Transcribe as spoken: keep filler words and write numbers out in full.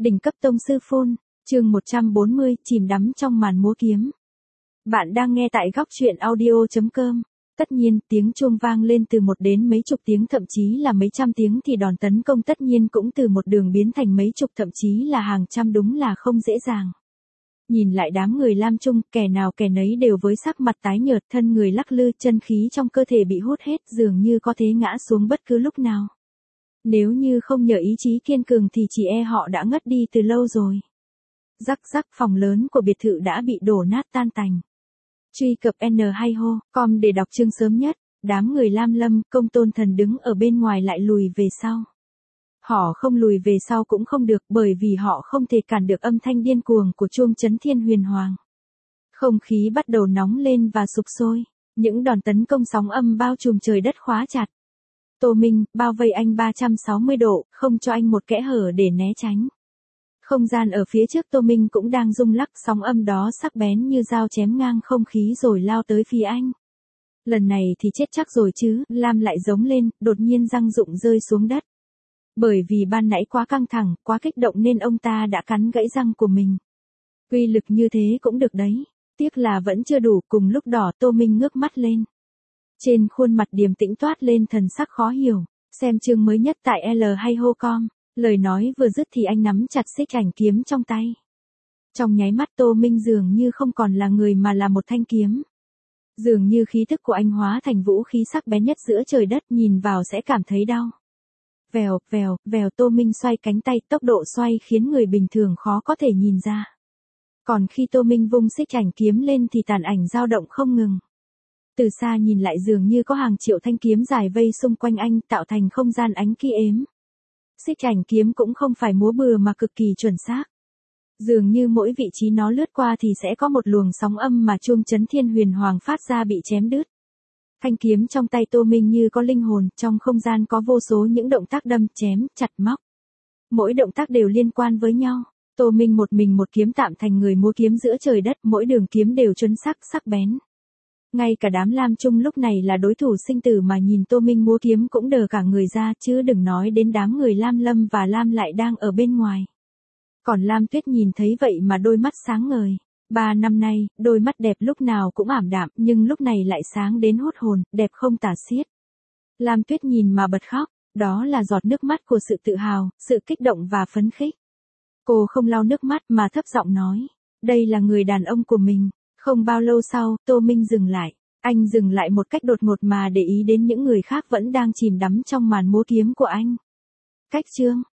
Đỉnh cấp tông sư phôn, chương một trăm bốn mươi, chìm đắm trong màn múa kiếm. Bạn đang nghe tại góc truyện audio chấm com. Tất nhiên, tiếng chuông vang lên từ một đến mấy chục tiếng thậm chí là mấy trăm tiếng thì đòn tấn công tất nhiên cũng từ một đường biến thành mấy chục thậm chí là hàng trăm, đúng là không dễ dàng. Nhìn lại đám người Lam Trung, kẻ nào kẻ nấy đều với sắc mặt tái nhợt, thân người lắc lư, chân khí trong cơ thể bị hút hết, dường như có thể ngã xuống bất cứ lúc nào. Nếu như không nhờ ý chí kiên cường thì chỉ e họ đã ngất đi từ lâu rồi. Rắc rắc, phòng lớn của biệt thự đã bị đổ nát tan tành. Truy cập N hai ho chấm com để đọc chương sớm nhất. Đám người Lam Lâm, Công Tôn Thần đứng ở bên ngoài lại lùi về sau. Họ không lùi về sau cũng không được, bởi vì họ không thể cản được âm thanh điên cuồng của chuông chấn thiên huyền hoàng. Không khí bắt đầu nóng lên và sục sôi. Những đòn tấn công sóng âm bao trùm trời đất khóa chặt. Tô Minh, bao vây anh ba trăm sáu mươi độ, không cho anh một kẽ hở để né tránh. Không gian ở phía trước Tô Minh cũng đang rung lắc, sóng âm đó sắc bén như dao chém ngang không khí rồi lao tới phía anh. Lần này thì chết chắc rồi chứ, Lam lại giống lên, đột nhiên răng rụng rơi xuống đất. Bởi vì ban nãy quá căng thẳng, quá kích động nên ông ta đã cắn gãy răng của mình. Uy lực như thế cũng được đấy, tiếc là vẫn chưa đủ. Cùng lúc đó Tô Minh ngước mắt lên. Trên khuôn mặt điềm tĩnh toát lên thần sắc khó hiểu. Xem chương mới nhất tại L hai ho chấm com. Lời nói vừa dứt thì anh nắm chặt xích ảnh kiếm trong tay. Trong nháy mắt Tô Minh dường như không còn là người mà là một thanh kiếm. Dường như khí thức của anh hóa thành vũ khí sắc bén nhất giữa trời đất, nhìn vào sẽ cảm thấy đau. Vèo, vèo, vèo, Tô Minh xoay cánh tay, tốc độ xoay khiến người bình thường khó có thể nhìn ra. Còn khi Tô Minh vung xích ảnh kiếm lên thì tàn ảnh dao động không ngừng. Từ xa nhìn lại dường như có hàng triệu thanh kiếm dài vây xung quanh anh, tạo thành không gian ánh kia ếm. Xích ảnh kiếm cũng không phải múa bừa mà cực kỳ chuẩn xác. Dường như mỗi vị trí nó lướt qua thì sẽ có một luồng sóng âm mà chuông chấn thiên huyền hoàng phát ra bị chém đứt. Thanh kiếm trong tay Tô Minh như có linh hồn, trong không gian có vô số những động tác đâm, chém, chặt, móc. Mỗi động tác đều liên quan với nhau. Tô Minh một mình một kiếm tạm thành người múa kiếm giữa trời đất, mỗi đường kiếm đều chuẩn xác, sắc bén. Ngay cả đám Lam Trung lúc này là đối thủ sinh tử mà nhìn Tô Minh múa kiếm cũng đờ cả người ra, chứ đừng nói đến đám người Lam Lâm và Lam Lại đang ở bên ngoài. Còn Lam Tuyết nhìn thấy vậy mà đôi mắt sáng ngời. Ba năm nay, đôi mắt đẹp lúc nào cũng ảm đạm, nhưng lúc này lại sáng đến hút hồn, đẹp không tả xiết. Lam Tuyết nhìn mà bật khóc, đó là giọt nước mắt của sự tự hào, sự kích động và phấn khích. Cô không lau nước mắt mà thấp giọng nói, đây là người đàn ông của mình. Không bao lâu sau, Tô Minh dừng lại. Anh dừng lại một cách đột ngột mà để ý đến những người khác vẫn đang chìm đắm trong màn múa kiếm của anh. Cách chương,